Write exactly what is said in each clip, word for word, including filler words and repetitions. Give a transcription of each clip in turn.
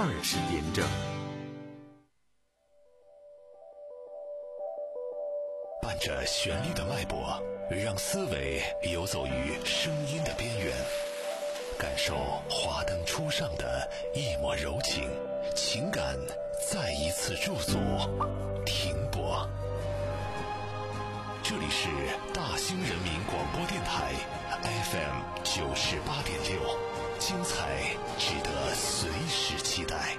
二十点整。 伴着旋律的脉搏，让思维游走于声音的边缘，感受华灯初上的一抹柔情，情感再一次驻足停泊。这里是大兴人民广播电台 F M 九十八点六，精彩值得随时期待。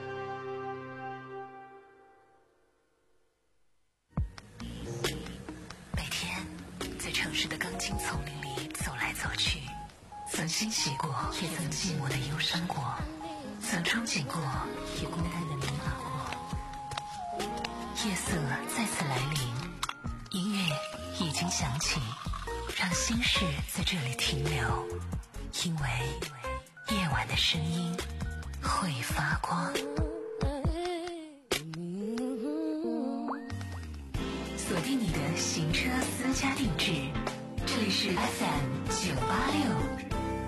每天在城市的钢筋丛林里走来走去，曾欣喜过，也曾寂寞的忧伤过，曾憧憬过，也孤单的迷茫过。夜色再次来临，音乐已经响起，让心事在这里停留，因为夜晚的声音会发光。锁定你的行车私家定制，这里是 F M 九八六。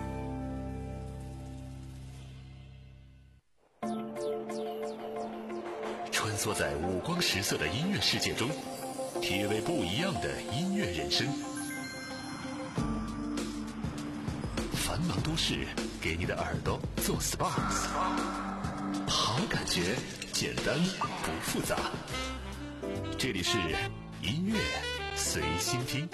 穿梭在五光十色的音乐世界中，体味不一样的音乐人生。繁忙都市给你的耳朵做 S P A， 好感觉，简单不复杂。这里是音乐随心听。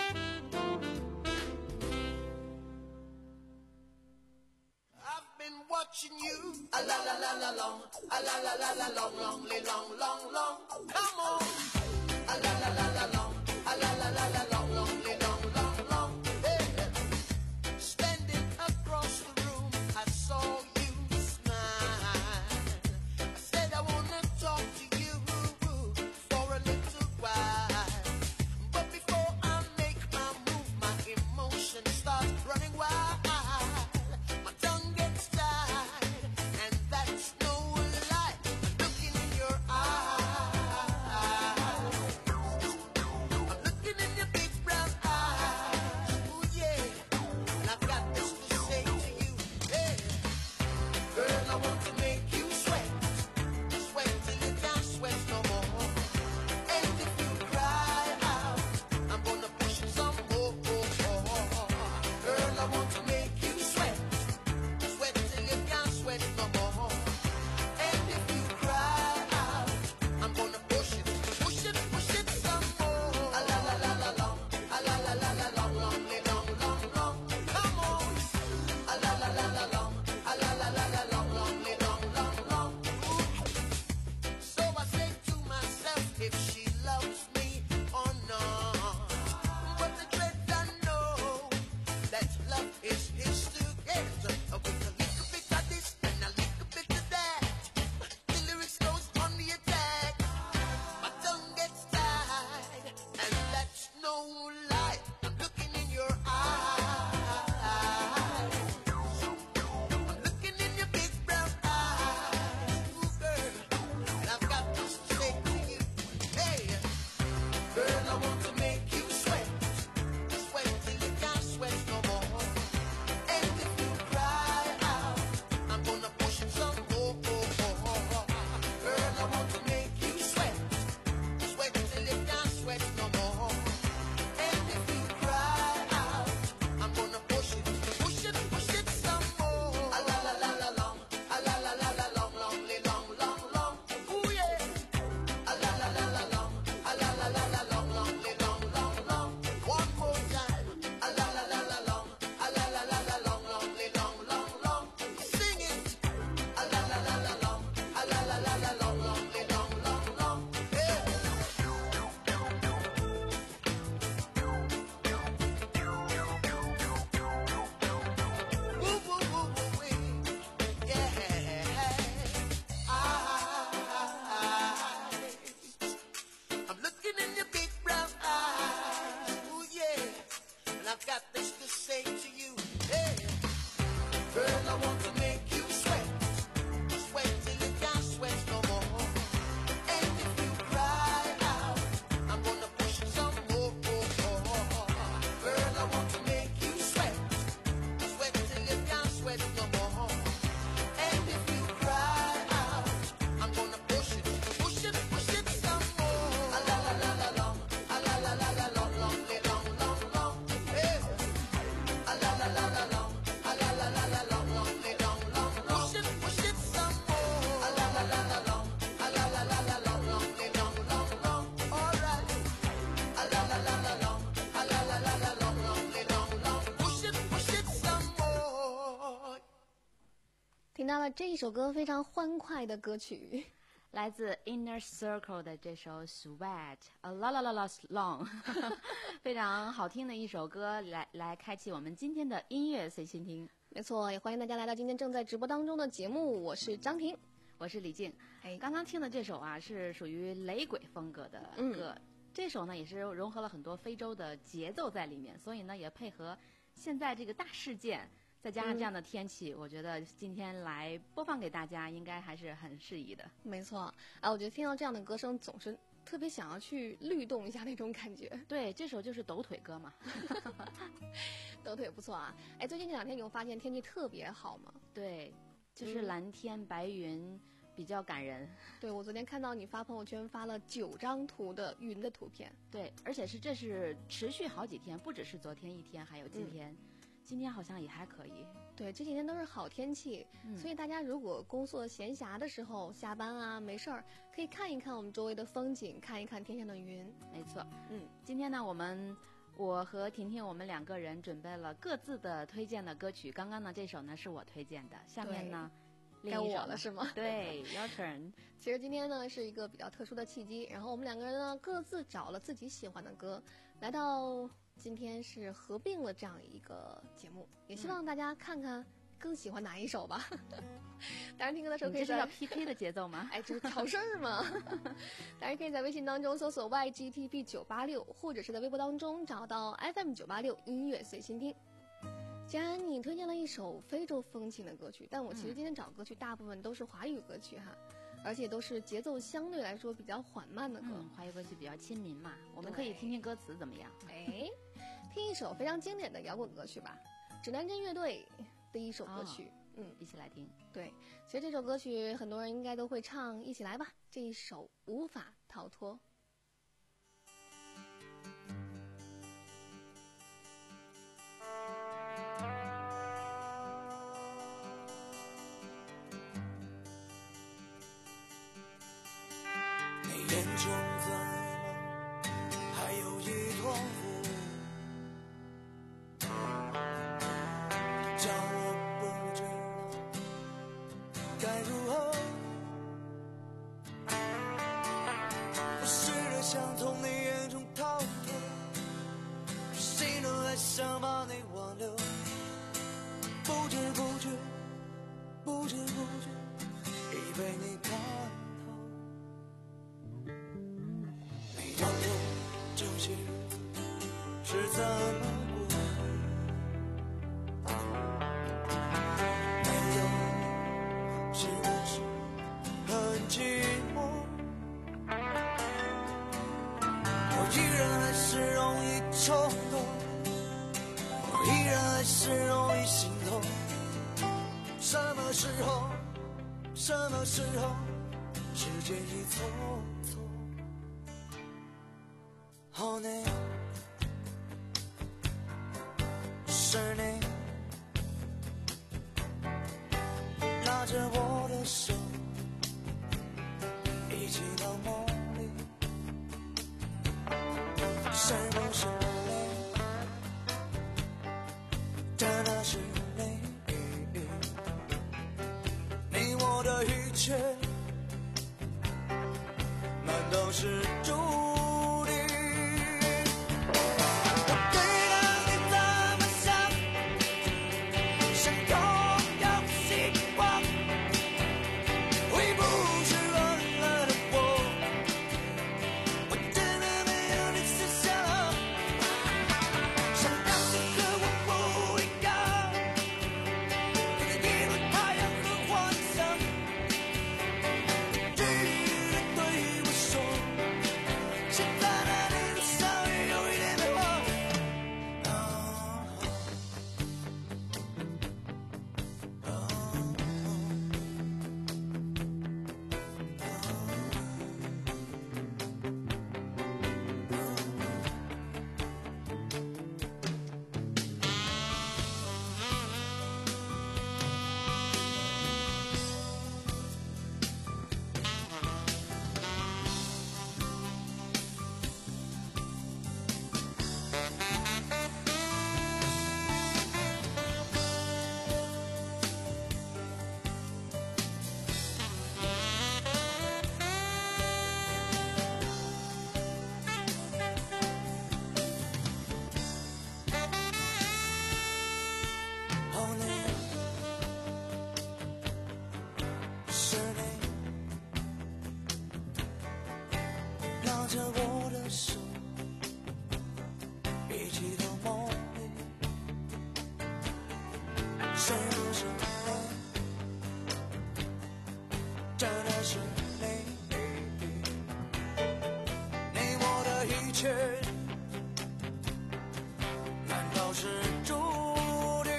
Watching you, a la la la la long, a la la la la long, long, long, long, long. Come on, a la la la la long, a la la la la long, long, long, long, long. Hey. Standing across the room, I saw you smile. I said I wanna talk to you for a little while, but before I make my move, my emotions start running wild. 到了这一首歌非常欢快的歌曲， 来自 Inner Circle 的这首 Sweat A La La La La Long 非常好听的一首歌，来来开启我们今天的音乐随心听。 没错，也欢迎大家来到今天正在直播当中的节目，我是张婷， 我是李静。哎，刚刚听的这首啊是属于雷鬼风格的歌、嗯、这首呢也是融合了很多非洲的节奏在里面，所以呢也配合现在这个大事件，再加上这样的天气、嗯、我觉得今天来播放给大家应该还是很适宜的。 没错啊，我觉得听到这样的歌声总是特别想要去律动一下那种感觉。 对，这首就是抖腿歌嘛抖腿不错啊。哎，最近这两天你有发现天气特别好吗？ 对，就是蓝天白云，比较感人。 对，我昨天看到你发朋友圈发了九张图的云的图片。 对，而且是这是持续好几天，不只是昨天一天，还有今天、嗯、今天好像也还可以。 对，这几天都是好天气、嗯、所以大家如果工作闲暇的时候，下班啊没事儿，可以看一看我们周围的风景，看一看天上的云。 没错。嗯，今天呢我们我和婷婷我们两个人准备了各自的推荐的歌曲。刚刚呢这首呢是我推荐的，下面呢该我了是吗？ 对，Your turn。 其实今天呢是一个比较特殊的契机，然后我们两个人呢各自找了自己喜欢的歌，来到今天是合并了这样一个节目，也希望大家看看更喜欢哪一首吧。嗯、当然听歌的时候可以在这是要 P K 的节奏吗？ 哎，这是挑事儿嘛。当然可以在微信当中搜索 Y G T B 九八六，或者是在微博当中找到 F M 九八六音乐随心听。既然你推荐了一首非洲风情的歌曲，但我其实今天找歌曲大部分都是华语歌曲哈，而且都是节奏相对来说比较缓慢的歌。 嗯，华语歌曲比较亲民嘛，我们可以听听歌词怎么样？ 哎，听一首非常经典的摇滚歌曲吧，指南针乐队的一首歌曲、哦、 嗯，一起来听。 对，其实这首歌曲很多人应该都会唱，一起来吧，这一首无法逃脱。 眼中在吗？还有一团火，叫我不知道该如何。我试着想从你眼中逃脱，谁能还想把你挽留？不知不觉，不知不觉，已被你看。这些是怎么过？没有，是不是很寂寞？我依然还是容易冲动，我依然还是容易心痛。什么时候，什么时候，时间一错错。哦，你是你拉着我的手，一起到梦里，是不是你？真的是你？你我的一切，难道是注定？ 是不是真的是你？你我的一切，难道是注定？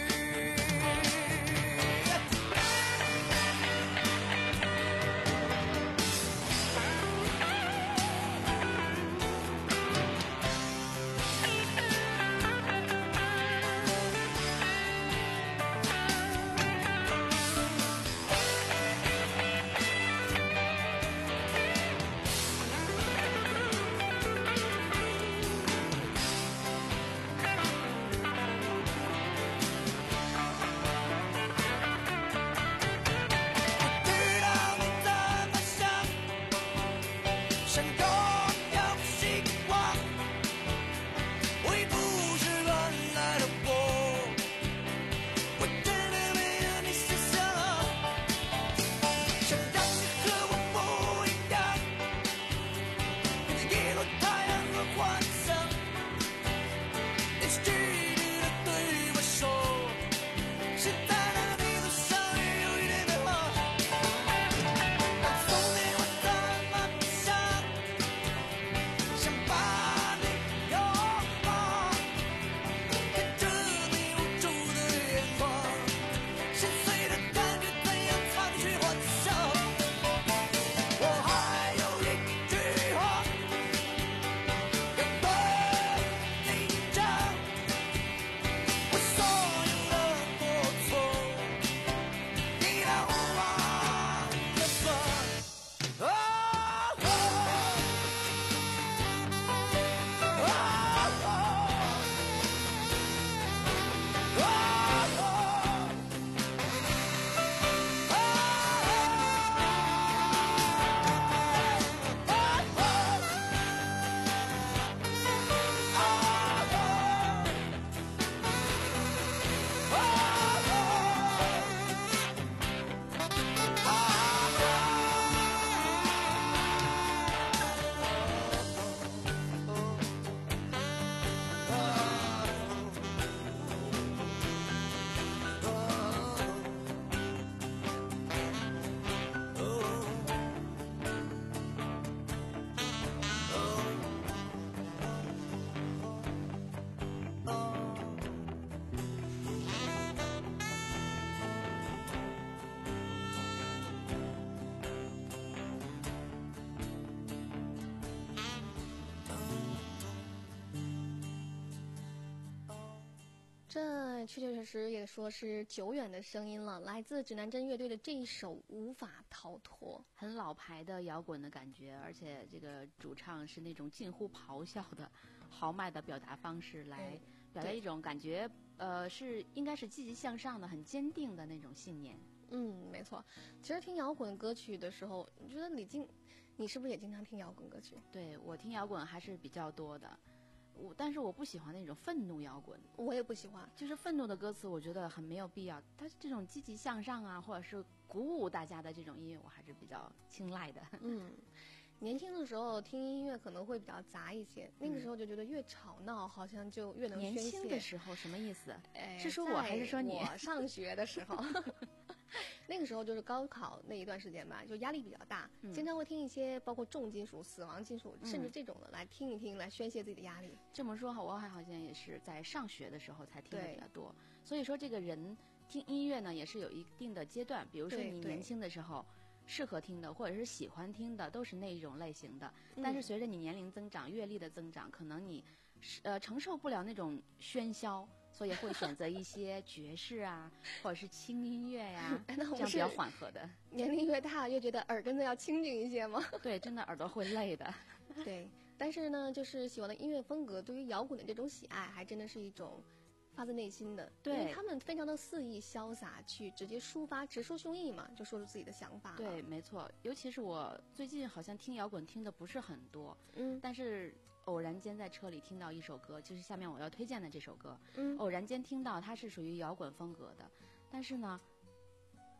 这确确实实也说是久远的声音了，来自指南针乐队的这一首《无法逃脱》， 很老牌的摇滚的感觉，而且这个主唱是那种近乎咆哮的豪迈的表达方式，来表达一种感觉，呃，是应该是积极向上的、很坚定的那种信念。 嗯，没错。其实听摇滚歌曲的时候，你觉得李静，你是不是也经常听摇滚歌曲？ 对，我听摇滚还是比较多的。我但是我不喜欢那种愤怒摇滚， 我也不喜欢， 就是愤怒的歌词，我觉得很没有必要。它这种积极向上啊，或者是鼓舞大家的这种音乐，我还是比较青睐的。 嗯，年轻的时候听音乐可能会比较杂一些，那个时候就觉得越吵闹好像就越能宣泄。 年轻的时候什么意思？ 哎、 是说我还是说你？ 我上学的时候。那个时候就是高考那一段时间吧，就压力比较大，嗯、经常会听一些包括重金属、死亡金属，嗯、甚至这种的来听一听，来宣泄自己的压力。 这么说，我好像也是在上学的时候才听的比较多。所以说，这个人听音乐呢，也是有一定的阶段。比如说你年轻的时候适合听的，或者是喜欢听的，都是那一种类型的。嗯、但是随着你年龄增长、阅历的增长，可能你呃承受不了那种喧嚣。所以会选择一些爵士啊，或者是轻音乐呀、啊，这样比较缓和的。 年龄越大，越觉得耳根子要清静一些吗？ 对，真的耳朵会累的。 对，但是呢，就是喜欢的音乐风格，对于摇滚的这种喜爱，还真的是一种发自内心的。 对， 因为他们非常的肆意潇洒，去直接抒发，直抒胸臆嘛，就说出自己的想法。 对，没错。尤其是我最近好像听摇滚听的不是很多，嗯，但是。偶然间在车里听到一首歌，就是下面我要推荐的这首歌。嗯，偶然间听到它是属于摇滚风格的，但是呢，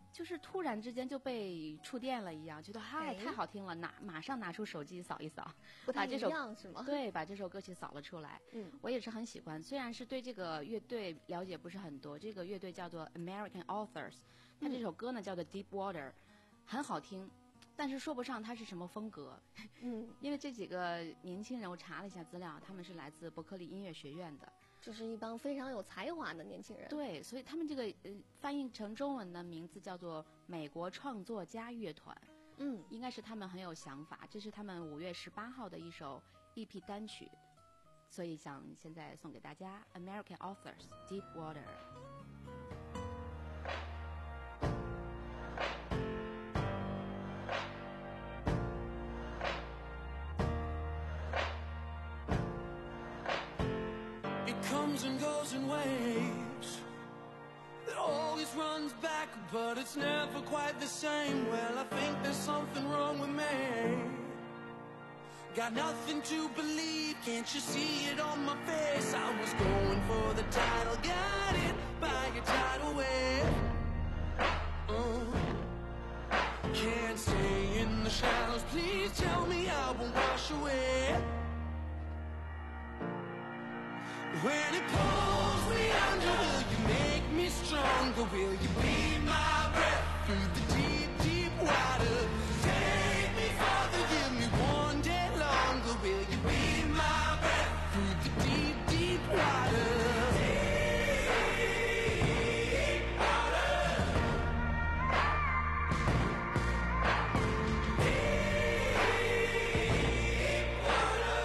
就是突然之间就被触电了一样，觉得嗨、 哎、 太好听了，拿马上拿出手机扫一扫， 不太一把这首样是吗？ 对，把这首歌曲扫了出来。 嗯， 我也是很喜欢，虽然是对这个乐队了解不是很多，这个乐队叫做 American Authors， 它这首歌呢叫做 Deep Water， 很好听，但是说不上它是什么风格。 嗯， 因为这几个年轻人，我查了一下资料，他们是来自伯克利音乐学院的。 就是一帮非常有才华的年轻人。 对，所以他们这个呃翻译成中文的名字叫做美国创作家乐团。 嗯， 应该是他们很有想法，这是他们五月十八号的一首 E P 单曲，所以想现在送给大家 American Authors Deep Water。 And goes in waves. It always runs back, but it's never quite the same. Well, I think there's something wrong with me. Got nothing to believe, can't you see it on my face? I was going for the title, got it by a tidal wave. uh, Can't stay in the shadows, please tell me I won't wash away. When it pulls me under, will you make me stronger? Will you be my breath through the deep, deep water? Take me farther, give me one day longer. Will you be my breath through the deep, deep water? Deep water. Deep water.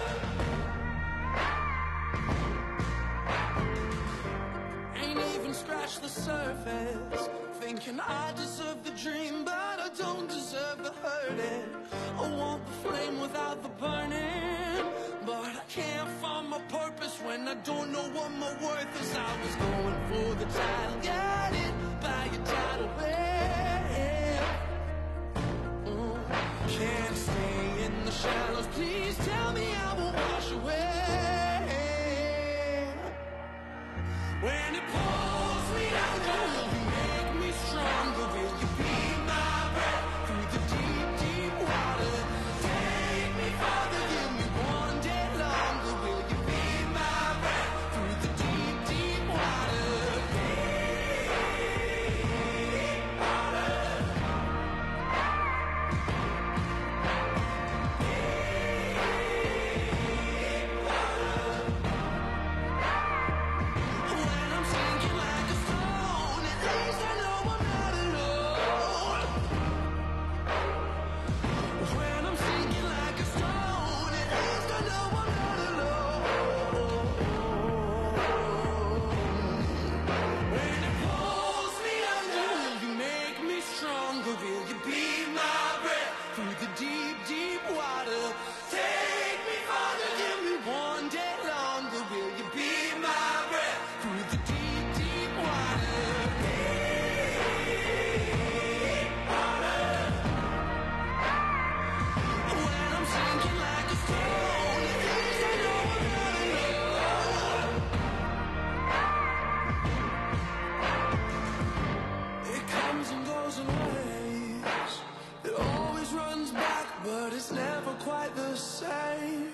Ain't even scratched the surface, thinking I deserve the dream, but I don't deserve the hurting. I want the flame without the burning, but I can't find my purpose when I don't know what my worth is. I was going for the title, got it by a tidal wave. Mm. Can't stay in the shallows, please tell me I won't wash away. When it pulls me under, will you make me stronger? Will you be my breath through the deep, deep water? Take me farther, give me one day longer. Will you be my breath through the deep, deep water? Deep water. When I'm sinking like a stone, at least I know I'm not alone. When I'm sinking like a stone, at least I know I'm not alone. When it pulls me under, will you make me stronger? Will you be my breath through the deep, deep water? Take me farther, give me one day longer. Will you be my breath through the deep, deep water? Deep water. When I'm sinking like a stone, at least I know I'm not alone. It comes and goes in waves. It always runs back, but it's never quite the same.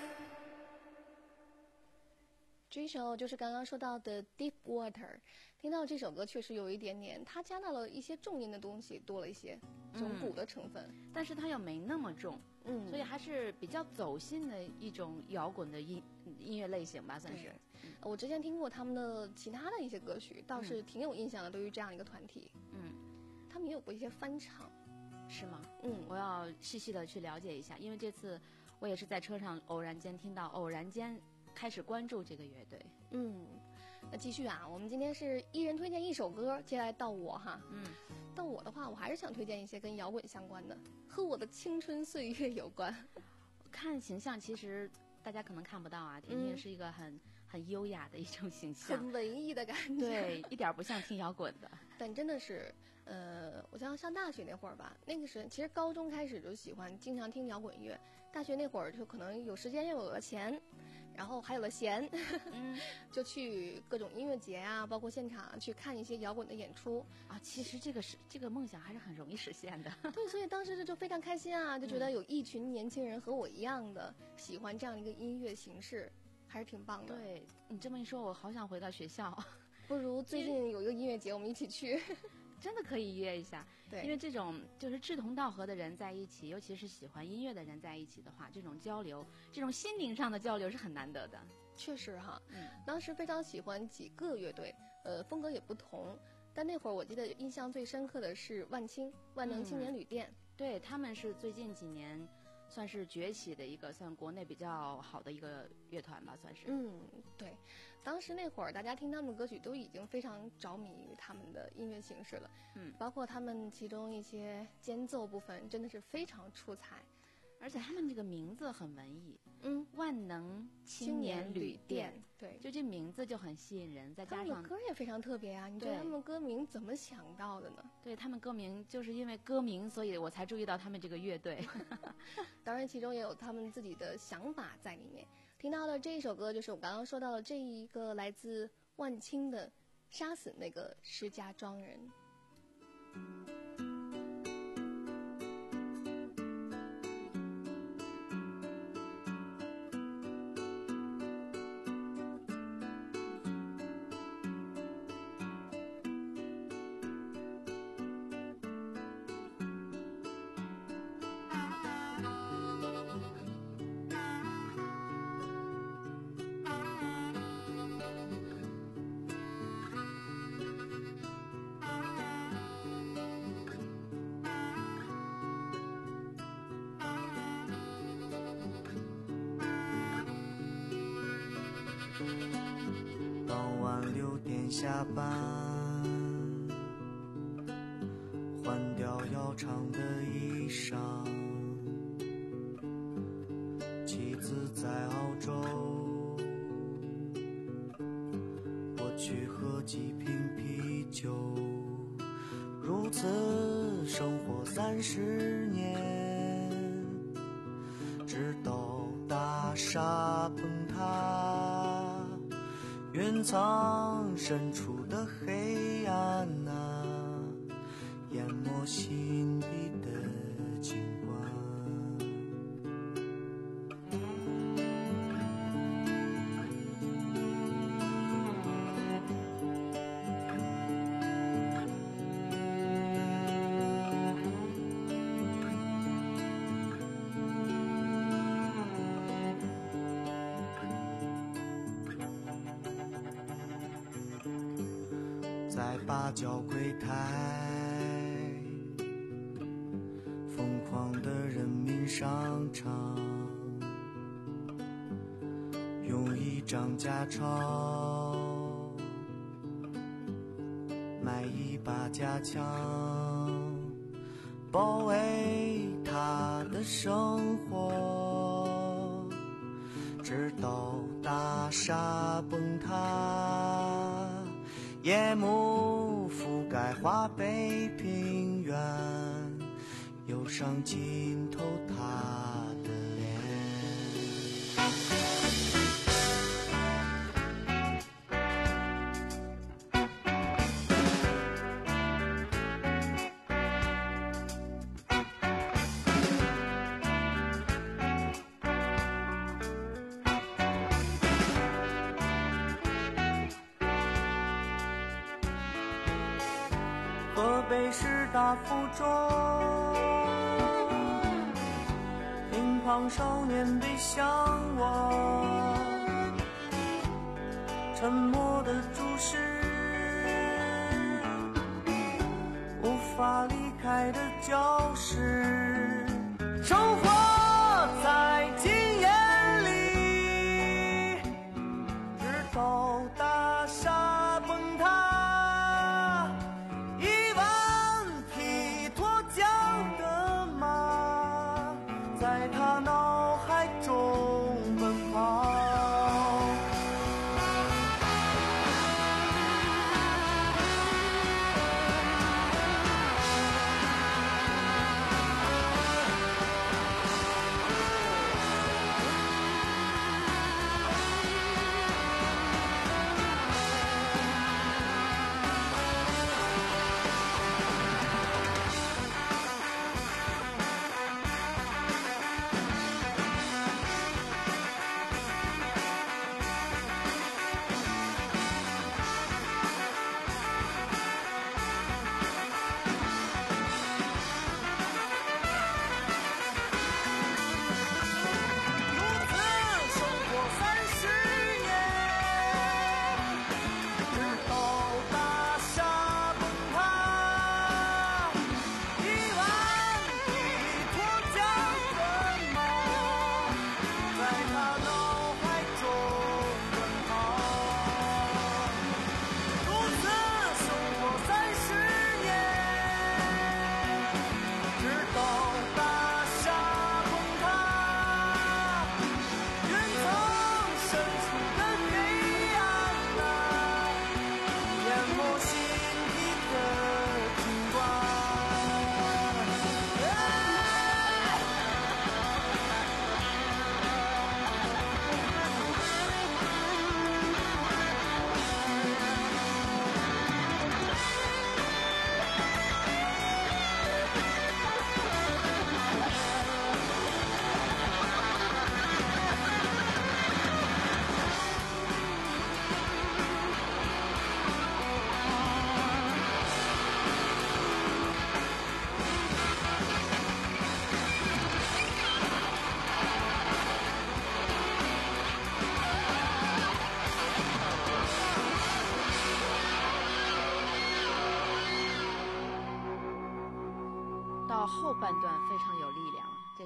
这首就是刚刚说到的 Deep Water。听到这首歌确实有一点点，它加到了一些重音的东西，多了一些这种鼓的成分。 但是它又没那么重， 嗯， 所以还是比较走心的一种摇滚的音音乐类型吧，算是。 我之前听过他们的其他的一些歌曲，倒是挺有印象的。对于这样一个团体， 嗯， 他们也有过一些翻唱。 是吗？ 嗯， 我要细细的去了解一下，因为这次我也是在车上偶然间听到，偶然间开始关注这个乐队。 嗯，那继续啊，我们今天是一人推荐一首歌，接下来到我哈。 嗯， 到我的话，我还是想推荐一些跟摇滚相关的，和我的青春岁月有关。 看形象，其实大家可能看不到啊，婷婷是一个很很优雅的一种形象， 很文艺的感觉。 对，一点不像听摇滚的。 但真的是，呃，我像上大学那会儿吧，那个时候其实高中开始就喜欢经常听摇滚乐，大学那会儿就可能有时间又有了钱，然后还有了闲，嗯，就去各种音乐节啊，包括现场去看一些摇滚的演出啊。其实这个是这个梦想还是很容易实现的。 对，所以当时就非常开心啊，就觉得有一群年轻人和我一样的、嗯、喜欢这样一个音乐形式，还是挺棒的。 对，你这么一说，我好想回到学校。 不如最近有一个音乐节，我们一起去。 真的可以约一下， 对， 因为这种就是志同道合的人在一起，尤其是喜欢音乐的人在一起的话，这种交流，这种心灵上的交流是很难得的。 确实哈，嗯，当时非常喜欢几个乐队，呃，风格也不同，但那会儿我记得印象最深刻的是万青，万能青年旅店， 嗯、对，他们是最近几年算是崛起的一个，算国内比较好的一个乐团吧，算是。 嗯，对。当时那会儿，大家听他们的歌曲都已经非常着迷于他们的音乐形式了，嗯，包括他们其中一些间奏部分，真的是非常出彩， 而且他们这个名字很文艺， 嗯， 万能青年旅店， 对， 就这名字就很吸引人，再加上他们的歌也非常特别啊，你觉得他们歌名怎么想到的呢？ 对，他们歌名就是因为歌名，所以我才注意到他们这个乐队。 当然，其中也有他们自己的想法在里面。听到的这一首歌就是我刚刚说到的这一个来自万青的《杀死那个石家庄人》。 下班，换掉要长的衣裳，妻子在澳洲，我去喝几瓶啤酒，如此生活三十年，直到大厦崩塌，云层深处的黑暗啊，淹没心底的景观。在八角柜台，疯狂的人民商场，用一张假钞买一把假枪，保卫他的生活，直到大厦崩塌，夜幕覆盖华北平原，忧伤浸透他的脸。河北师大附中，乒乓少年背向我，沉默的注视，无法离开的教室，生活在禁烟里，直到大厦崩塌，一万匹脱缰的马在他脑海中奔跑。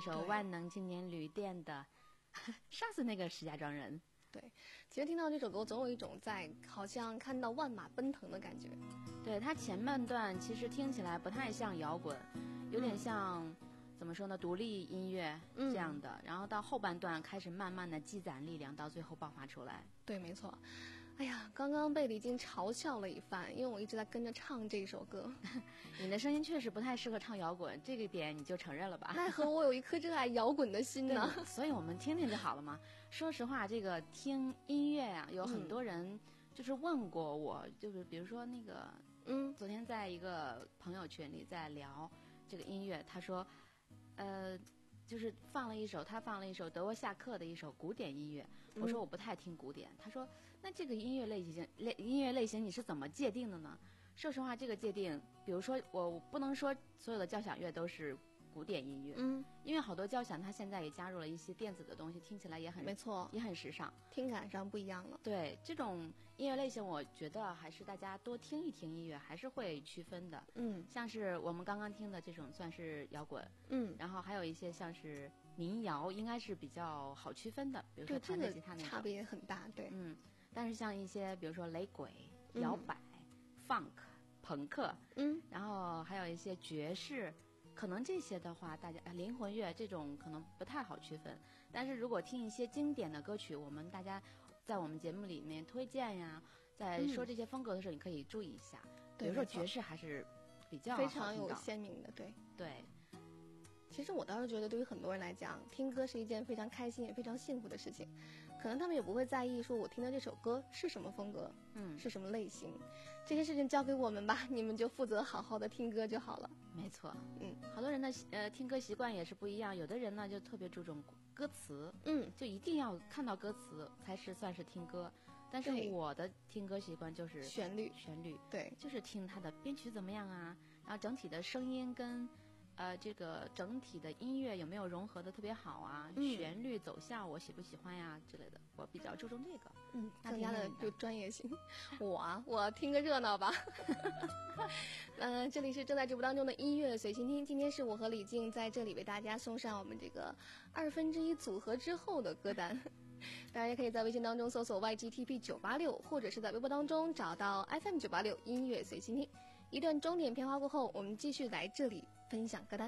首万能青年旅店的上次那个石家庄人。 对，其实听到这首歌总有一种在好像看到万马奔腾的感觉。 对，它前半段其实听起来不太像摇滚，有点像、嗯、怎么说呢，独立音乐这样的、嗯、然后到后半段开始慢慢的积攒力量，到最后爆发出来。 对，没错。哎呀，刚刚被李菁嘲笑了一番，因为我一直在跟着唱这首歌。 你的声音确实不太适合唱摇滚，这个点你就承认了吧？ 奈何我有一颗热爱摇滚的心呢。 所以我们听听就好了嘛。说实话，这个听音乐啊，有很多人就是问过我，嗯、就是比如说那个，嗯，昨天在一个朋友圈里在聊这个音乐，他说，呃。就是放了一首，他放了一首德沃夏克的一首古典音乐。我说我不太听古典，嗯、他说那这个音乐类型类音乐类型你是怎么界定的呢？说实话，这个界定，比如说我不能说所有的交响乐都是古典音乐，嗯，因为好多交响它现在也加入了一些电子的东西，听起来也很没错， 也很时尚， 听感上不一样了。 对，这种音乐类型，我觉得还是大家多听一听音乐，还是会区分的。嗯，像是我们刚刚听的这种算是摇滚，嗯，然后还有一些像是民谣，应该是比较好区分的，比如说弹着吉他那种， 差别很大，对， 嗯，但是像一些比如说雷鬼、摇摆、嗯、funk、朋克，嗯，然后还有一些爵士。可能这些的话，大家灵魂乐这种可能不太好区分，但是如果听一些经典的歌曲，我们大家在我们节目里面推荐呀，在说这些风格的时候，你可以注意一下。嗯、比如说爵士还是比较非常有鲜明的，对对。 其实我倒是觉得，对于很多人来讲，听歌是一件非常开心也非常幸福的事情。可能他们也不会在意说我听的这首歌是什么风格，嗯，是什么类型，这些事情交给我们吧，你们就负责好好的听歌就好了。 没错，嗯，好多人的呃听歌习惯也是不一样，有的人呢就特别注重歌词，嗯，就一定要看到歌词才是算是听歌。但是我的听歌习惯就是旋律， 旋律， 对， 就是听它的编曲怎么样啊，然后整体的声音跟。呃，这个整体的音乐有没有融合的特别好啊？嗯、旋律走向我喜不喜欢呀之类的，我比较注重这个。 嗯，更加的就专业性。我啊，我听个热闹吧。嗯、呃，这里是正在直播当中的音乐随心听，今天是我和李菁在这里为大家送上我们这个二分之一组合之后的歌单。大家也可以在微信当中搜索 Y G T P 九八六，或者是在微博当中找到 F M 九八六音乐随心听。一段钟点片花过后，我们继续来这里分享歌单。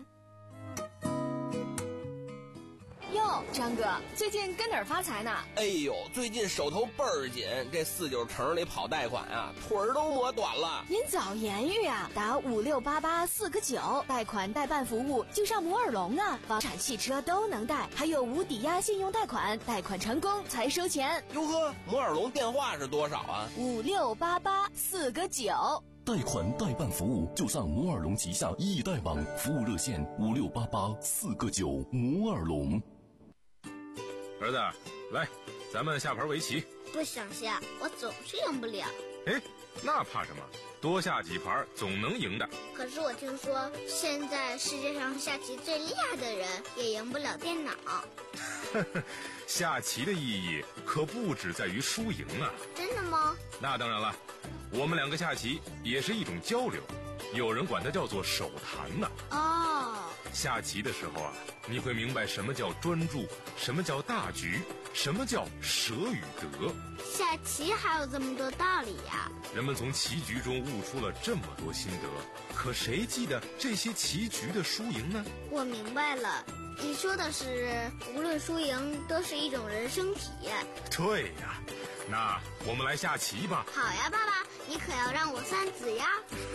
哟，张哥，最近跟哪儿发财呢？ 哎呦，最近手头倍儿紧，这四九城里跑贷款啊，腿儿都磨短了。 您早言语啊，打五六八八四个九，贷款代办服务就上摩尔龙啊，房产、汽车都能贷，还有无抵押信用贷款，贷款成功才收钱。 哟呵，摩尔龙电话是多少啊？ 五六八八四个九。 贷款代办服务就上摩尔龙旗下易贷网服务热线五六八八四个九摩尔龙。 儿子，来，咱们下盘围棋。 不想下，我总是赢不了。 哎，那怕什么？多下几盘总能赢的。 可是我听说，现在世界上下棋最厉害的人也赢不了电脑。 下棋的意义可不只在于输赢啊。 真的吗？ 那当然了，我们两个下棋也是一种交流，有人管它叫做手谈呢。 哦， 下棋的时候啊，你会明白什么叫专注，什么叫大局，什么叫舍与得。 下棋还有这么多道理呀！ 人们从棋局中悟出了这么多心得，可谁记得这些棋局的输赢呢？ 我明白了，你说的是无论输赢都是一种人生体验。 对呀，那我们来下棋吧。 好呀，爸爸，你可要让我三子呀。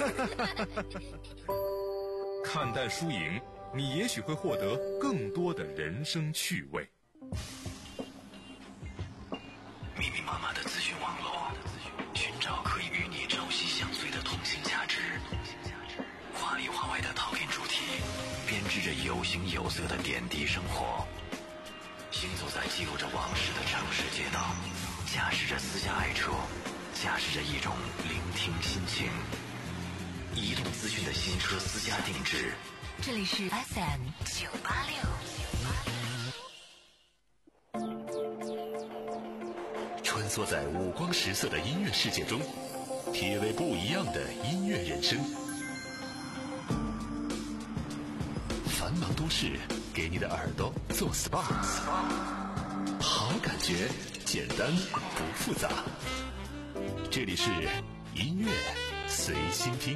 看淡输赢，你也许会获得更多的人生趣味。 密密麻麻的资讯网络，寻找可以与你朝夕相随的同性价值，华里华外的陶片主题，编织着有形有色的点滴生活。行走在记录着往事的城市街道，驾驶着私家爱车，驾驶着一种聆听心情。移动资讯的新车私家定制， 这里是 F M 九八六。 穿梭在五光十色的音乐世界中，体味不一样的音乐人生。繁忙都市， 给你的耳朵做 S P A， 好感觉，简单不复杂。这里是音乐随心听。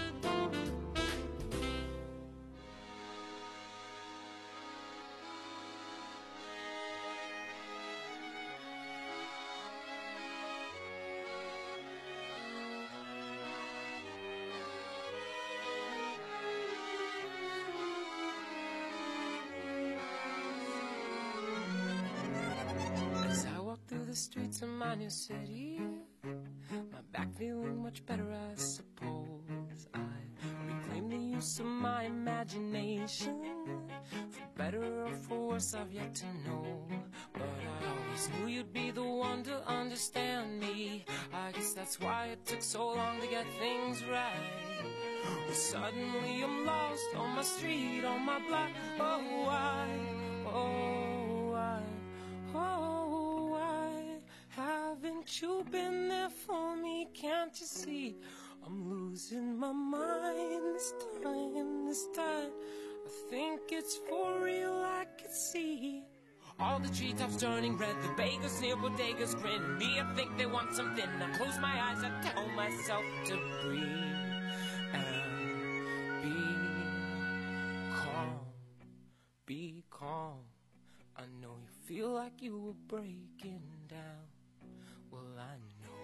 Streets of my new city, my back feeling much better, I suppose. I reclaim the use of my imagination. For better or for worse, I've yet to know. But I always knew you'd be the one to understand me. I guess that's why it took so long to get things right. Well, suddenly I'm lost on my street, on my block. Oh, why? Oh, why? Oh, haven't you been there for me? Can't you see? I'm losing my mind this time, this time. I think it's for real, I can see. All the treetops turning red, the beggars near bodegas grin. Me, I think they want something. I close my eyes, I tell myself to breathe and be calm, be calm. I know you feel like you were breaking down. Well, I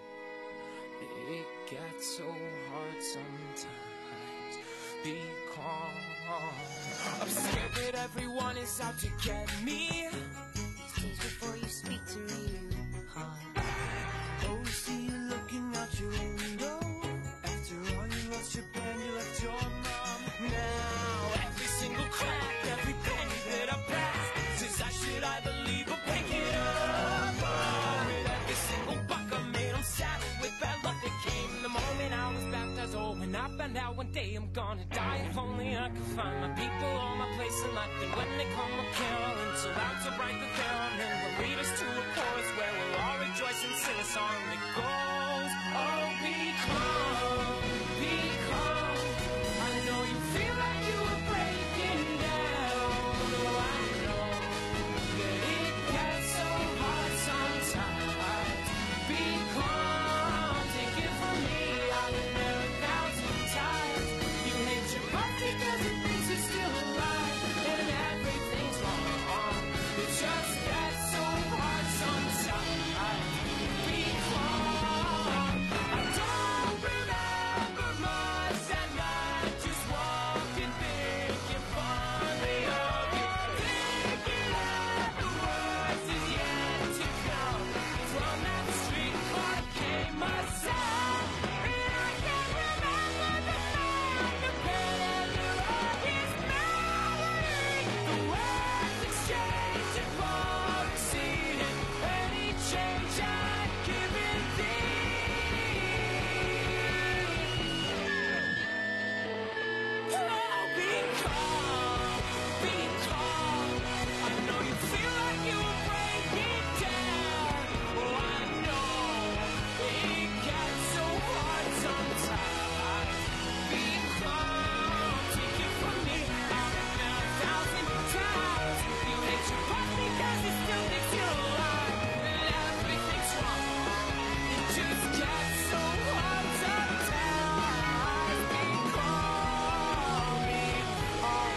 know it gets so hard sometimes. Be calm. I'm scared that everyone is out to get me. These days before you speak to me, huh? Oh, see you looking out your window. After all, you lost your band, you left your mom. Now, every single crack, every penny that I pass says I should either leave or pick it up. Every single buck I made, I'm saddled with bad luck that came the moment I was baptized. Oh, when I found out one day I'm gonna die, if only I could find my people, all my place in life. And when they come a caroling, so loud, so bright that they're on, and will lead us to a chorus where we'll all rejoice and sing a song that goes, oh, be calm, be calm. I know you feel like you were breaking down. Oh, I know that it gets so hard sometimes. Be calm, take it from me, I've been there a thousand times. You hate your heart because it thinks it's still alive, and everything's wrong. It just gets so hard sometimes. Be calm. I don't remember much that night, just walking, thinking fondly of you, thinking that the worst is yet to come. From that street car came my sound, and I can't remember the night, the pen and the rocket's melody. The words exchanged and far exceeded any change I'd given thee. Oh, be calm, be calm. I know you feel like you were breaking down. Oh, I know it gets so hard sometimes. Be calm, take it from me, I've been there a thousand times. You hate your heart because it still thinks you're alive, and everything's wrong. It just gets so hard sometimes. Be calm, be calm.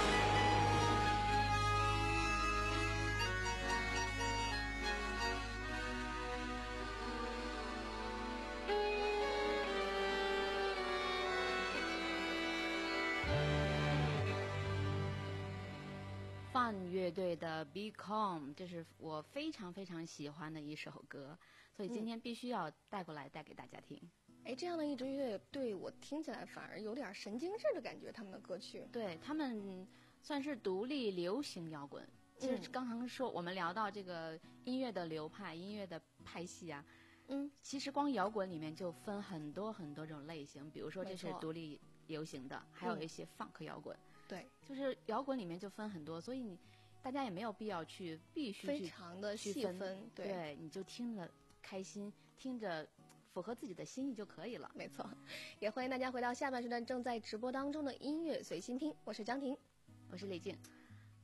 范乐队的《Be Calm》，这是我非常非常喜欢的一首歌，所以今天必须要带过来带给大家听。 哎，这样的一支乐队，我听起来反而有点神经质的感觉，他们的歌曲。 对，他们算是独立流行摇滚。其实刚刚说、嗯、我们聊到这个音乐的流派、音乐的派系啊，嗯，其实光摇滚里面就分很多很多种类型，比如说这是独立流行的，还有一些 funk 摇滚。对，就是摇滚里面就分很多，所以你大家也没有必要去必须去非常的细分， 对，对，你就听着开心，听着符合自己的心意就可以了。 没错，也欢迎大家回到下半时段正在直播当中的音乐随心听，我是江婷， 我是李静。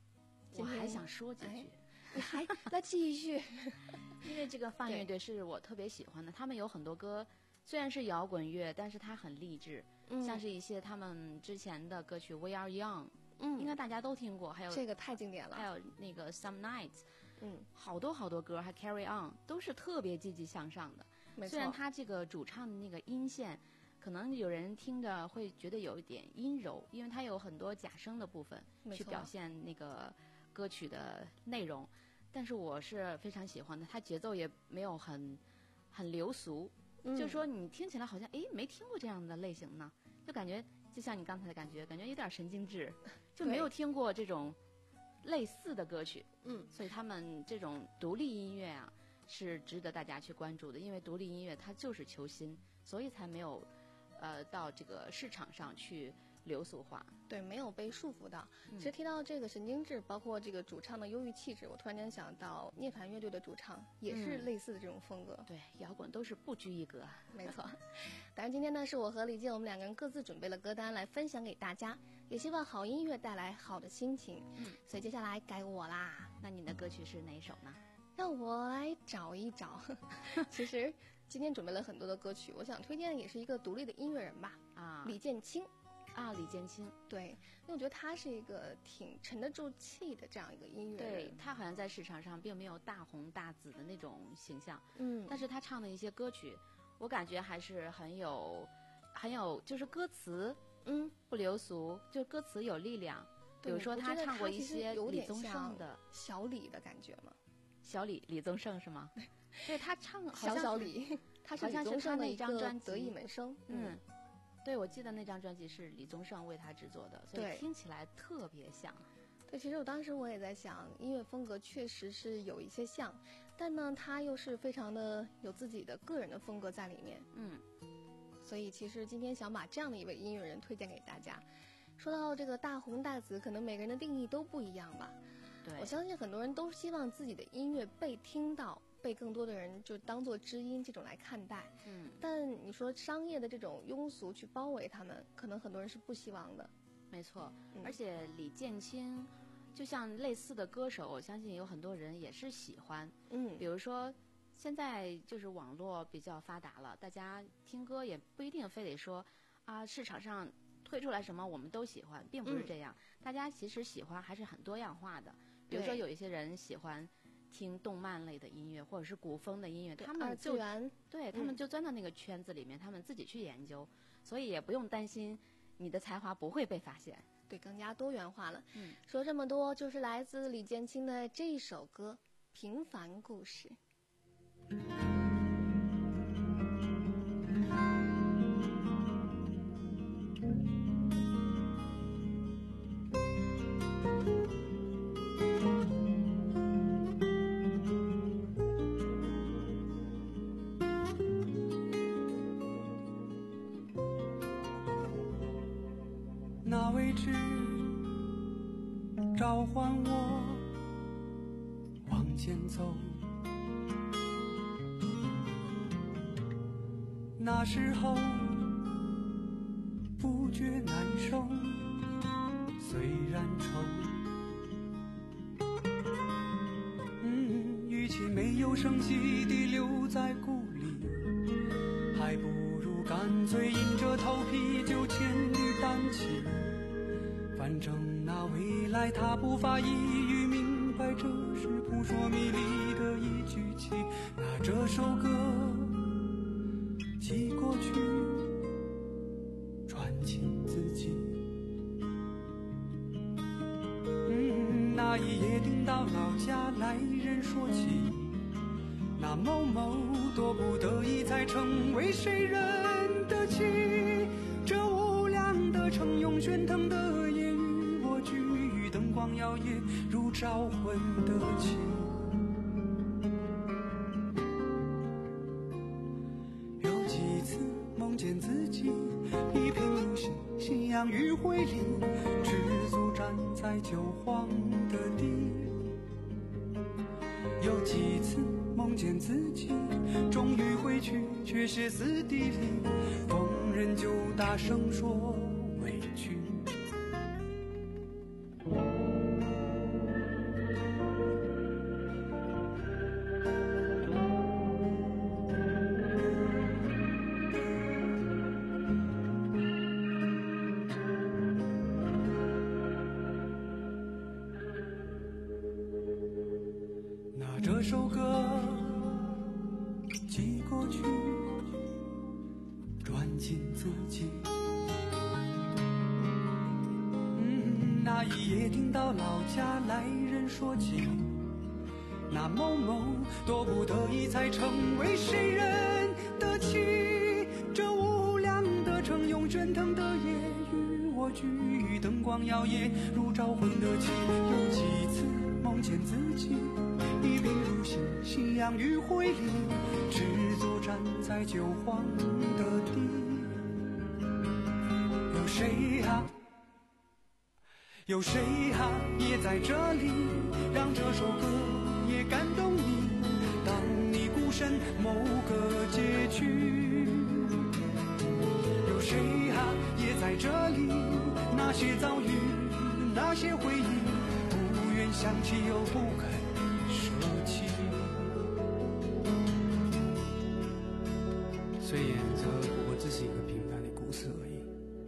我还想说几句。哎你还那继续， 因为这个泛乐队是我特别喜欢的，他们有很多歌虽然是摇滚乐，但是它很励志，嗯、像是一些他们之前的歌曲《We Are Young》，嗯，应该大家都听过，还有这个太经典了， 还有那个《Some Nights》， 嗯， 好多好多歌，还《Carry On》都是特别积极向上的。 没错， 虽然他这个主唱的那个音线，可能有人听着会觉得有一点阴柔，因为它有很多假声的部分去表现那个歌曲的内容。但是我是非常喜欢的，它节奏也没有很很流俗，嗯、就是说你听起来好像哎没听过这样的类型呢，就感觉就像你刚才的感觉，感觉有点神经质，就没有听过这种类似的歌曲。嗯，所以他们这种独立音乐啊是值得大家去关注的，因为独立音乐它就是求新，所以才没有呃到这个市场上去流俗化。 对，没有被束缚到。嗯、其实提到这个神经质，包括这个主唱的忧郁气质，我突然间想到涅槃乐队的主唱也是类似的这种风格。 嗯、对，摇滚都是不拘一格。 没错。当然今天呢，是我和李健我们两个人各自准备了歌单来分享给大家，也希望好音乐带来好的心情。嗯，所以接下来该我啦。 那你的歌曲是哪一首呢？ 让我来找一找。其实今天准备了很多的歌曲，我想推荐的也是一个独立的音乐人吧。啊，李建清。 啊，李建清， 对，因为我觉得他是一个挺沉得住气的这样一个音乐人。 对，他好像在市场上并没有大红大紫的那种形象，嗯，但是他唱的一些歌曲，我感觉还是很有，很有，就是歌词，嗯，不流俗，就歌词有力量。比如说他唱过一些李宗盛的小李的感觉吗？ 小李，李宗盛是吗？对，他唱小小李，他是李宗盛的一张专辑《得意门生》， 嗯。对，我记得那张专辑是李宗盛为他制作的，所以听起来特别像。 对，其实我当时我也在想，音乐风格确实是有一些像，但呢，他又是非常的有自己的个人的风格在里面。嗯，所以其实今天想把这样的一位音乐人推荐给大家。说到这个大红大紫，可能每个人的定义都不一样吧。 对， 我相信很多人都希望自己的音乐被听到。被更多的人就当作知音这种来看待，嗯，但你说商业的这种庸俗去包围他们，可能很多人是不希望的。 没错，嗯、而且李建清，就像类似的歌手，我相信有很多人也是喜欢，嗯，比如说现在就是网络比较发达了，大家听歌也不一定非得说啊市场上推出来什么我们都喜欢，并不是这样，嗯、大家其实喜欢还是很多样化的。比如说有一些人喜欢听动漫类的音乐，或者是古风的音乐，他们就对、嗯、他们就钻到那个圈子里面，他们自己去研究，所以也不用担心你的才华不会被发现， 对，更加多元化了。嗯，说这么多，就是来自李建清的这一首歌《平凡故事》。 那位置召唤我往前走，那时候不觉难受，虽然愁，嗯，与其没有声息地留在故里，还不如干脆硬着头皮就千里单骑。反正那未来他不发一语，明白这是扑朔迷离的一句棋。拿这首歌寄过去，传情自己。嗯，那一夜听到老家来人说起，那某某多不得已才成为谁人的妻。这无量的城涌喧腾的夜雨，我居于灯光摇曳如招魂的情。有几次梦见自己一贫如洗，夕阳余晖里赤足站在旧荒的地。有几次梦见自己终于回去，却歇斯底里，逢人就大声说委屈。 这首歌寄过去，软禁自己。嗯，那一夜听到老家来人说起，那某某多不得已才成为谁人的妻。这无量的城用喧腾的夜与我聚，灯光摇曳如招魂的旗。有几次梦见自己一贫如洗，夕阳与灰里赤足站在旧黄的地。有谁啊有谁啊也在这里，让这首歌也感动你。当你孤身某个街区，有谁啊也在这里，那些遭遇那些回忆，不愿想起又不肯舍弃。虽然这不过只是一个平凡的故事而已。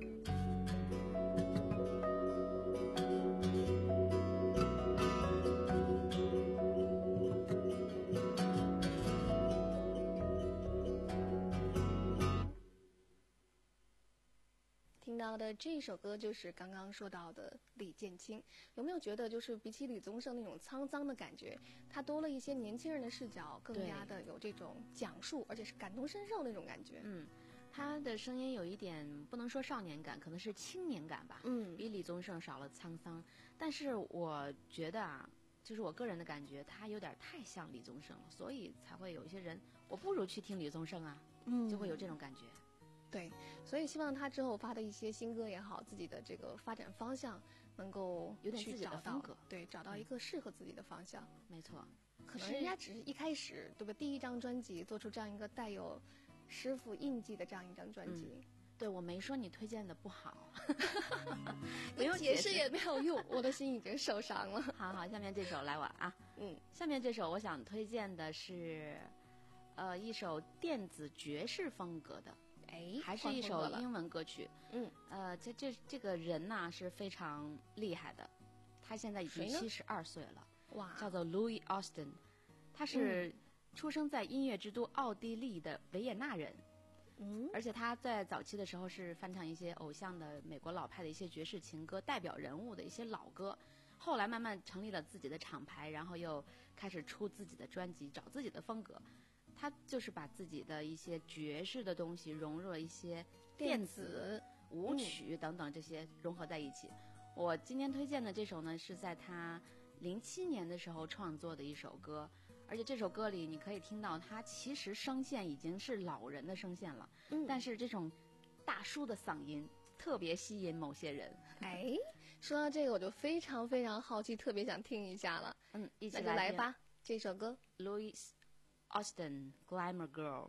听到的这首歌就是刚刚说到的李建清，有没有觉得就是比起李宗盛那种沧桑的感觉，他多了一些年轻人的视角，更加的有这种讲述，而且是感同身受那种感觉。 嗯，他的声音有一点不能说少年感，可能是青年感吧。 嗯， 比李宗盛少了沧桑，但是我觉得啊，就是我个人的感觉，他有点太像李宗盛了，所以才会有一些人，我不如去听李宗盛啊， 嗯， 就会有这种感觉。 对，所以希望他之后发的一些新歌也好，自己的这个发展方向能够有点自己的风格， 对，找到一个适合自己的方向。 嗯、没错， 可能人家只是一开始对吧，第一张专辑做出这样一个带有师傅印记的这样一张专辑。 嗯、对，我没说你推荐的不好， 没有解释也没有用，我的心已经受伤了。 好好，下面这首来我啊， 嗯， 下面这首我想推荐的是，呃，一首电子爵士风格的。 哎， 还是一首英文歌曲。 嗯， 呃，这这这个人呐、啊、是非常厉害的，他现在已经七十二岁了。 哇， 叫做 Louis Austin， 他是出生在音乐之都奥地利的维也纳人。 嗯， 而且他在早期的时候是翻唱一些偶像的美国老派的一些爵士情歌代表人物的一些老歌，后来慢慢成立了自己的厂牌，然后又开始出自己的专辑，找自己的风格。他就是把自己的一些爵士的东西融入了一些电子舞曲等等这些融合在一起。我今天推荐的这首呢，是在他零七年的时候创作的一首歌，而且这首歌里你可以听到他其实声线已经是老人的声线了， 嗯， 但是这种大叔的嗓音特别吸引某些人。 哎，说到这个我就非常非常好奇，特别想听一下了。 嗯，一起来，那就来吧，这首歌 Louis Austin, Glamour Girl.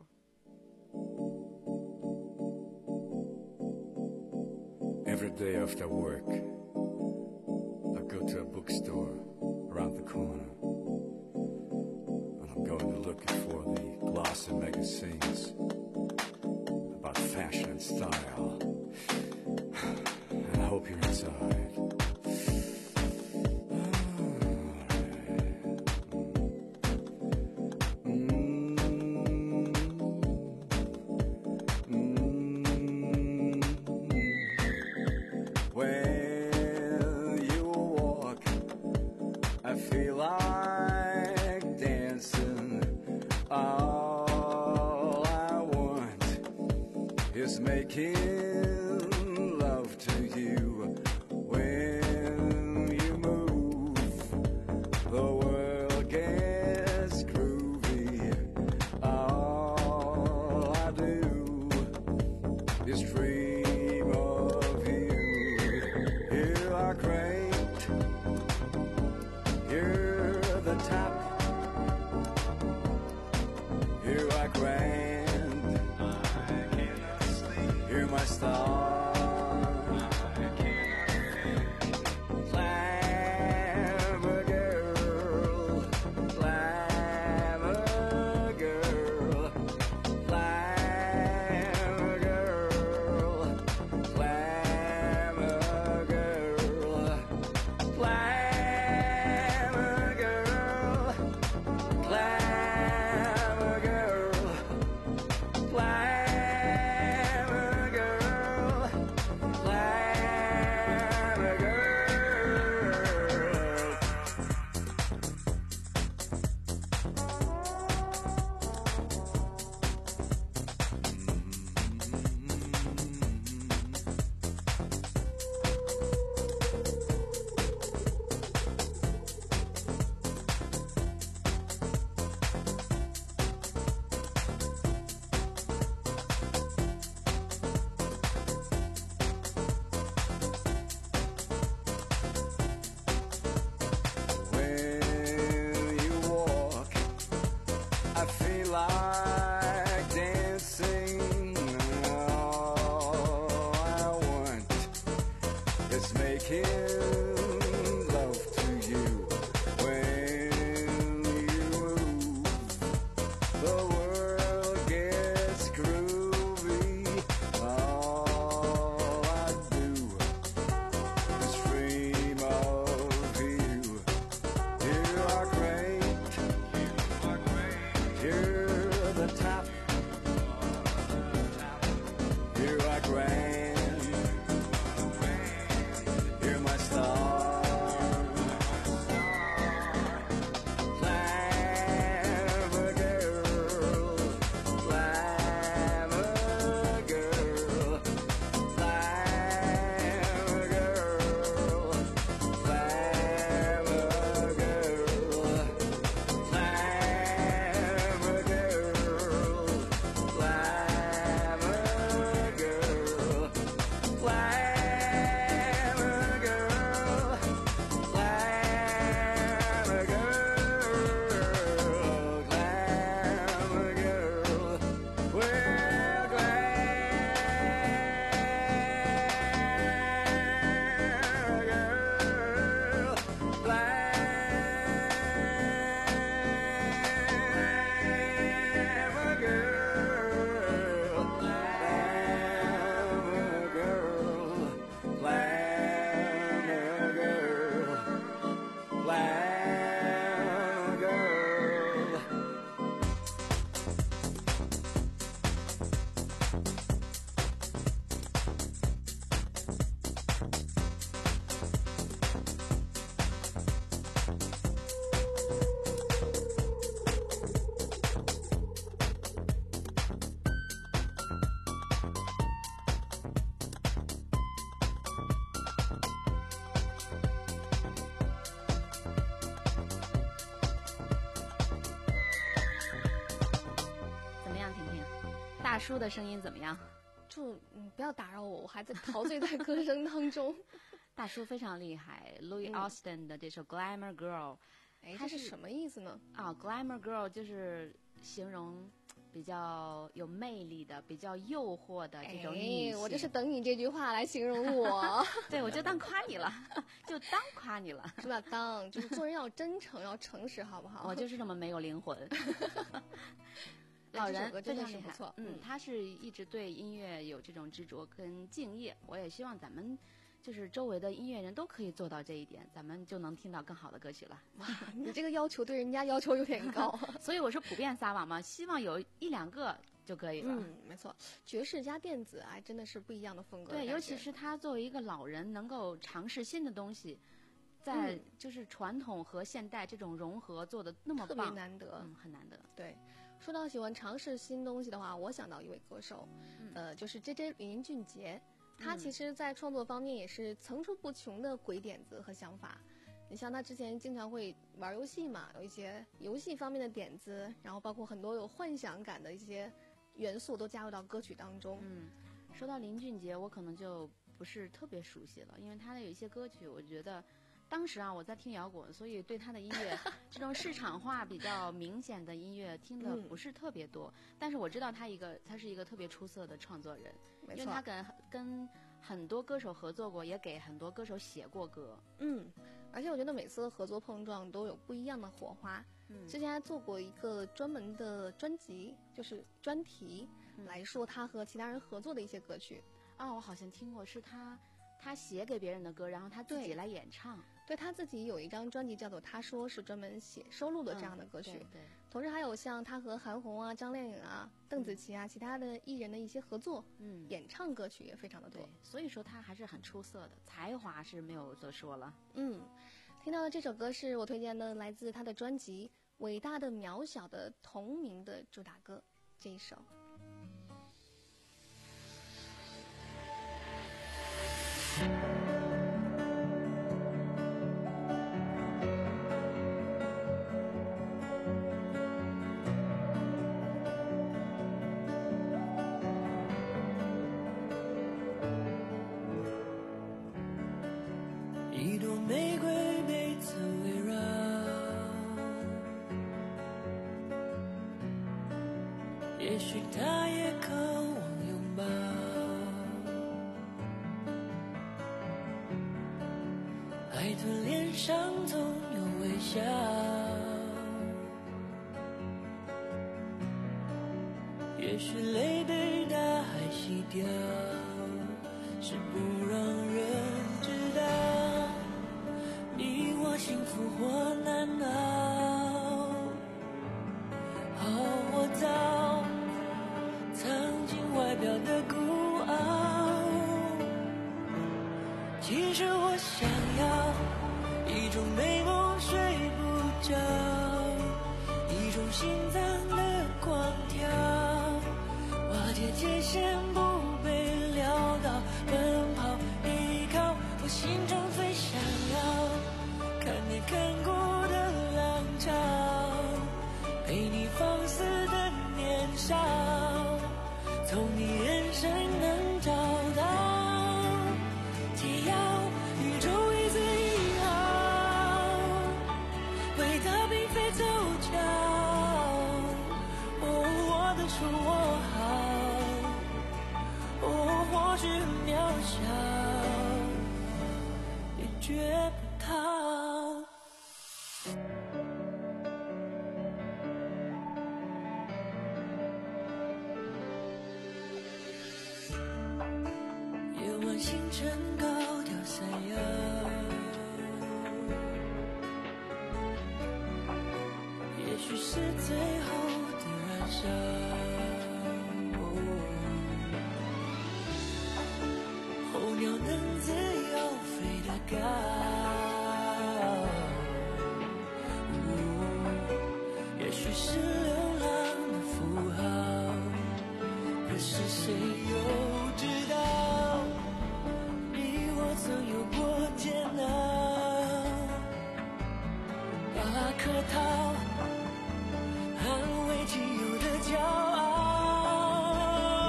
Every day after work, I go to a bookstore around the corner, and I'm going to look for the glossy magazines about fashion and style, and I hope you're inside. Making love to you when you move, the world gets groovy. All I do is dream of you. You are great, you're the top, you are great. You're my star. Glamour girl, glamour girl, glamour girl, glamour girl, glamour girl, glamour girl. 叔的声音怎么样？ 就嗯，不要打扰我，我还在陶醉在歌声当中。 大叔非常厉害 ，Louis Austin 的这首《Glamour Girl》， 哎，这是什么意思呢？ 啊，《Glamour Girl》就是形容比较有魅力的、比较诱惑的这种女性。 哎，我这是等你这句话来形容我。 对，我就当夸你了，就当夸你了。 是吧？当就是做人要真诚，要诚实，好不好？ 我就是这么没有灵魂。老人非常厉害， 不错。 嗯，他是一直对音乐有这种执着跟敬业。我也希望咱们就是周围的音乐人都可以做到这一点，咱们就能听到更好的歌曲了。 哇，你这个要求对人家要求有点高。 所以我说普遍撒网嘛，希望有一两个就可以了。 嗯，没错，爵士加电子哎，真的是不一样的风格的。 对，尤其是他作为一个老人，能够尝试新的东西。在就是传统和现代这种融合做的那么棒， 特别难得， 嗯，很难得。 对，说到喜欢尝试新东西的话，我想到一位歌手，嗯、呃，就是 J J 林俊杰。他其实，在创作方面也是层出不穷的鬼点子和想法。你像他之前经常会玩游戏嘛，有一些游戏方面的点子，然后包括很多有幻想感的一些元素都加入到歌曲当中。 嗯，说到林俊杰，我可能就不是特别熟悉了，因为他的有一些歌曲，我觉得。当时啊，我在听摇滚，所以对他的音乐这种市场化比较明显的音乐听的不是特别多。嗯、但是我知道他一个，他是一个特别出色的创作人，因为他跟跟很多歌手合作过，也给很多歌手写过歌。 嗯，而且我觉得每次合作碰撞都有不一样的火花。嗯，之前还做过一个专门的专辑，就是专题、嗯、来说他和其他人合作的一些歌曲。 啊，我好像听过，是他他写给别人的歌，然后他自己来演唱。 对，他自己有一张专辑叫做《他说》，是专门写收录的这样的歌曲。 嗯、对, 对。 同时还有像他和韩红啊、张靓颖啊、邓紫棋啊、嗯、其他的艺人的一些合作，嗯，演唱歌曲也非常的多。 对，所以说他还是很出色的，才华是没有得说了。 嗯，听到的这首歌是我推荐的，来自他的专辑《伟大的渺小》的同名的主打歌，这一首。 一朵玫瑰被刺围绕，也许它也渴望拥抱，海豚脸上总有微笑，也许泪被大海洗掉，是不让人知道你我幸福或难熬。哦，我早藏进外表的孤傲，其实我想要一种美梦睡不着，一种心脏的狂跳，瓦解界限不被潦倒，奔跑依靠我心中最想要看你看过的浪潮，陪你放肆的年少，从你眼神能找到解药，宇宙一字一号，伟大并非凑巧，哦，我的出我好，哦，或许很渺小，也觉不到。夜晚星辰高调闪耀，也许是最后的燃烧，候鸟能自由飞得高，也许是流浪的符号，可是谁又知道你我曾有过煎熬，把客套捍卫仅有的骄傲，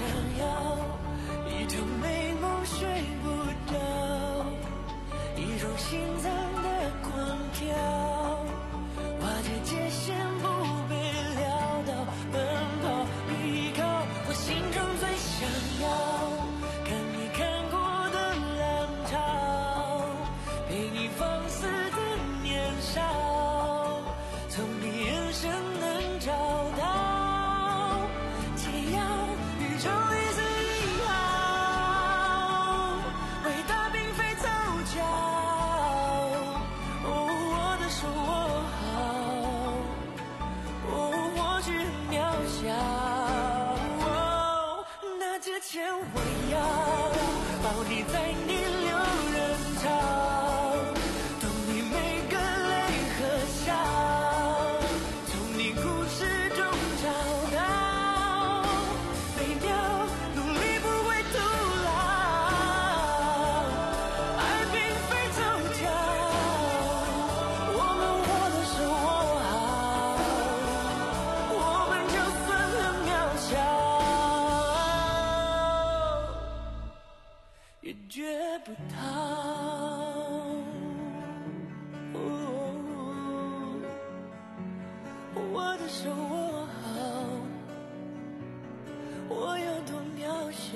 想要一场美梦睡不着，一种心脏的狂跳，化解界限不被潦倒，奔跑依靠我心中最想要看你看过的浪潮，陪你放肆的年少，从你眼神能找到解药，宇宙一丝一毫，伟大并非凑巧，哦，我的手握好，哦，我却很渺小，哦，那之前我要抱你在逆流人潮，懂你每个泪和笑，从你故事中找到美妙，努力不会徒劳，爱并非凑巧，我们握的手握好，我们就算很渺小，也觉不到。我的手握好，我有多渺小，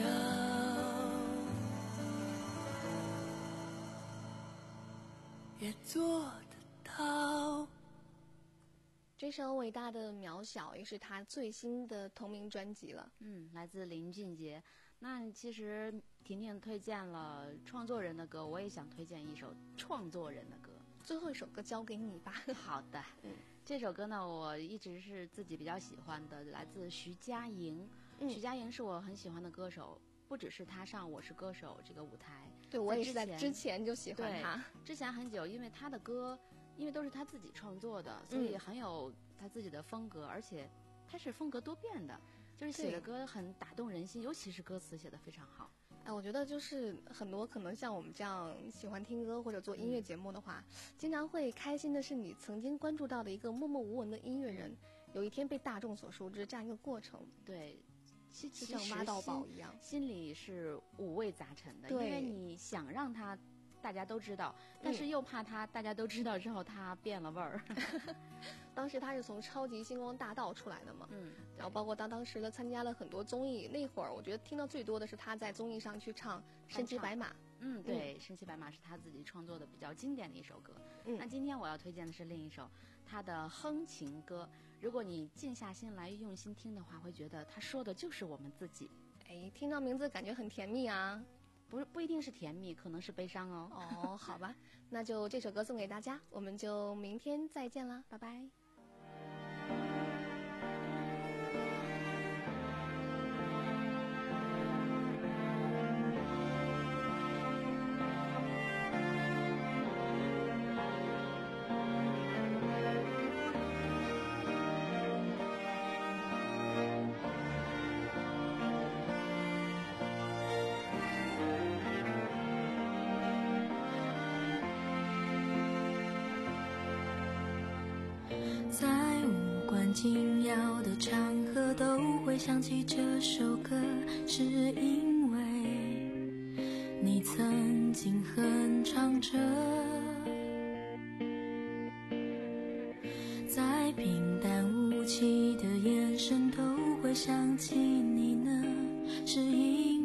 也做得到。 这首伟大的渺小也是他最新的同名专辑了。 嗯，来自林俊杰。那其实婷婷推荐了创作人的歌，我也想推荐一首创作人的歌。 最后一首歌交给你吧。 好的，嗯，这首歌呢，我一直是自己比较喜欢的，来自徐佳莹。嗯、徐佳莹是我很喜欢的歌手，不只是她上《我是歌手》这个舞台， 对我也是在之前就喜欢她。 之前很久，因为她的歌，因为都是她自己创作的，所以很有她自己的风格，嗯、而且她是风格多变的，就是写的歌很打动人心，尤其是歌词写得非常好。 哎，我觉得就是很多可能像我们这样喜欢听歌或者做音乐节目的话，嗯、经常会开心的是你曾经关注到的一个默默无闻的音乐人，有一天被大众所熟知，这样一个过程。 对，其实就像挖到宝一样， 心里是五味杂陈的，因为你想让他大家都知道，但是又怕他大家都知道之后他变了味儿。 当时他是从超级星光大道出来的嘛，嗯，然后包括他当时的参加了很多综艺，那会儿我觉得听到最多的是他在综艺上去唱《身骑白马》。 嗯，对，《身骑白马》是他自己创作的比较经典的一首歌。嗯，那今天我要推荐的是另一首他的哼情歌。如果你静下心来用心听的话，会觉得他说的就是我们自己。 哎，听到名字感觉很甜蜜啊。 不是，不一定是甜蜜，可能是悲伤哦。 哦，好吧，那就这首歌送给大家，我们就明天再见啦，拜拜。 在无关紧要的场合都会想起这首歌，是因为你曾经哼唱着，在平淡无奇的眼神都会想起你呢，是因